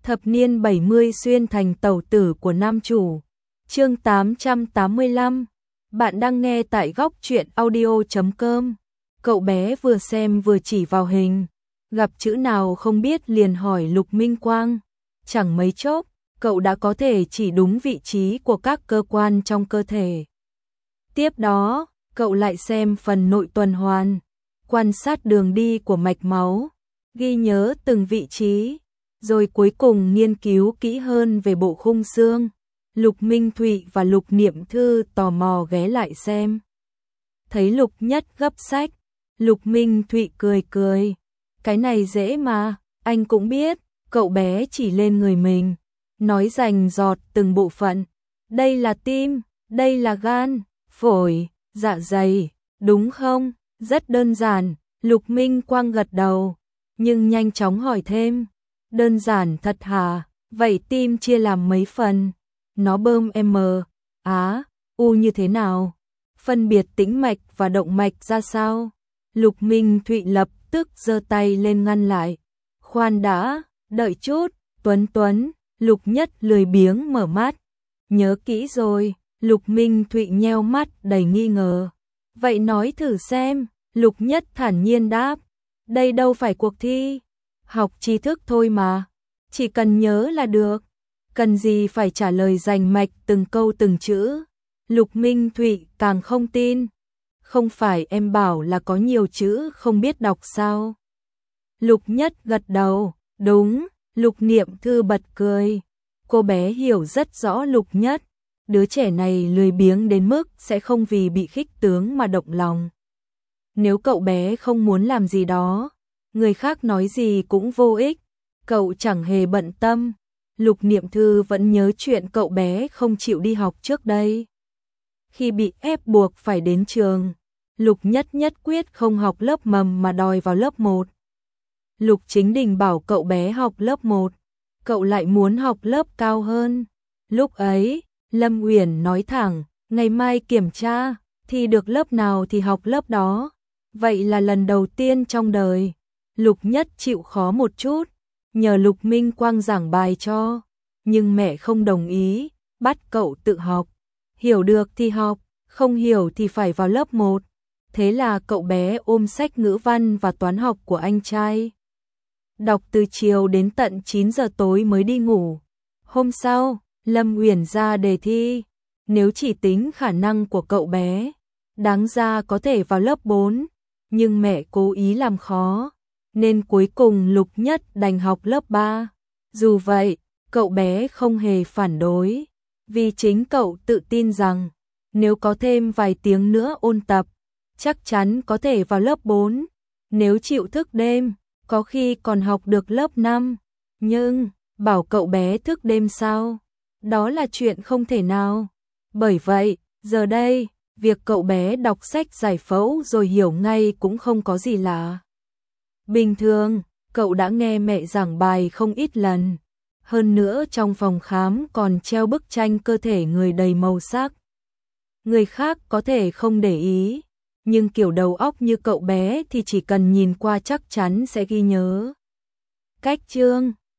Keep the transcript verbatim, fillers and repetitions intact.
Thập niên bảy mươi xuyên thành tẩu tử của nam chủ. Chương tám trăm tám mươi lăm. Bạn đang nghe tại góc truyện audio chấm com. Cậu bé vừa xem vừa chỉ vào hình, gặp chữ nào không biết liền hỏi Lục Minh Quang. Chẳng mấy chốc, cậu đã có thể chỉ đúng vị trí của các cơ quan trong cơ thể. Tiếp đó, cậu lại xem phần nội tuần hoàn, quan sát đường đi của mạch máu, ghi nhớ từng vị trí, rồi cuối cùng nghiên cứu kỹ hơn về bộ khung xương. Lục Minh Thụy và Lục Niệm Thư tò mò ghé lại xem. Thấy Lục Nhất gấp sách, Lục Minh Thụy cười cười. Cái này dễ mà, anh cũng biết. Cậu bé chỉ lên người mình, nói rành rọt từng bộ phận. Đây là tim, đây là gan, phổi, dạ dày, đúng không? Rất đơn giản, Lục Minh Quang gật đầu, nhưng nhanh chóng hỏi thêm. Đơn giản thật hả? Vậy tim chia làm mấy phần? Nó bơm M, Á, U như thế nào? Phân biệt tĩnh mạch và động mạch ra sao? Lục Minh Thụy lập tức giơ tay lên ngăn lại. Khoan đã, đợi chút, Tuấn Tuấn. Lục Nhất lười biếng mở mắt. Nhớ kỹ rồi. Lục Minh Thụy nheo mắt đầy nghi ngờ. Vậy nói thử xem. Lục Nhất thản nhiên đáp. Đây đâu phải cuộc thi, học tri thức thôi mà, chỉ cần nhớ là được, cần gì phải trả lời rành mạch từng câu từng chữ. Lục Minh Thụy càng không tin. Không phải em bảo là có nhiều chữ không biết đọc sao? Lục Nhất gật đầu. Đúng. Lục Niệm Thư bật cười. Cô bé hiểu rất rõ Lục Nhất. Đứa trẻ này lười biếng đến mức sẽ không vì bị khích tướng mà động lòng. Nếu cậu bé không muốn làm gì đó, người khác nói gì cũng vô ích. Cậu chẳng hề bận tâm. Lục Niệm Thư vẫn nhớ chuyện cậu bé không chịu đi học trước đây. Khi bị ép buộc phải đến trường, Lục Nhất nhất quyết không học lớp mầm mà đòi vào lớp một. Lục Chính Đình bảo cậu bé học lớp một, cậu lại muốn học lớp cao hơn. Lúc ấy, Lâm Uyển nói thẳng, ngày mai kiểm tra, thi được lớp nào thì học lớp đó. Vậy là lần đầu tiên trong đời, Lục Nhất chịu khó một chút, nhờ Lục Minh Quang giảng bài cho. Nhưng mẹ không đồng ý, bắt cậu tự học. Hiểu được thì học, không hiểu thì phải vào lớp một. Thế là cậu bé ôm sách ngữ văn và toán học của anh trai, đọc từ chiều đến tận chín giờ tối mới đi ngủ. Hôm sau, Lâm Uyển ra đề thi. Nếu chỉ tính khả năng của cậu bé, đáng ra có thể vào lớp bốn. Nhưng mẹ cố ý làm khó, nên cuối cùng Lục Nhất đành học lớp ba. Dù vậy, cậu bé không hề phản đối, vì chính cậu tự tin rằng nếu có thêm vài tiếng nữa ôn tập, chắc chắn có thể vào lớp bốn. Nếu chịu thức đêm, có khi còn học được lớp năm. Nhưng, bảo cậu bé thức đêm sao? Đó là chuyện không thể nào. Bởi vậy, giờ đây, việc cậu bé đọc sách giải phẫu rồi hiểu ngay cũng không có gì lạ. Bình thường, cậu đã nghe mẹ giảng bài không ít lần. Hơn nữa trong phòng khám còn treo bức tranh cơ thể người đầy màu sắc. Người khác có thể không để ý, nhưng kiểu đầu óc như cậu bé thì chỉ cần nhìn qua chắc chắn sẽ ghi nhớ. Cách chương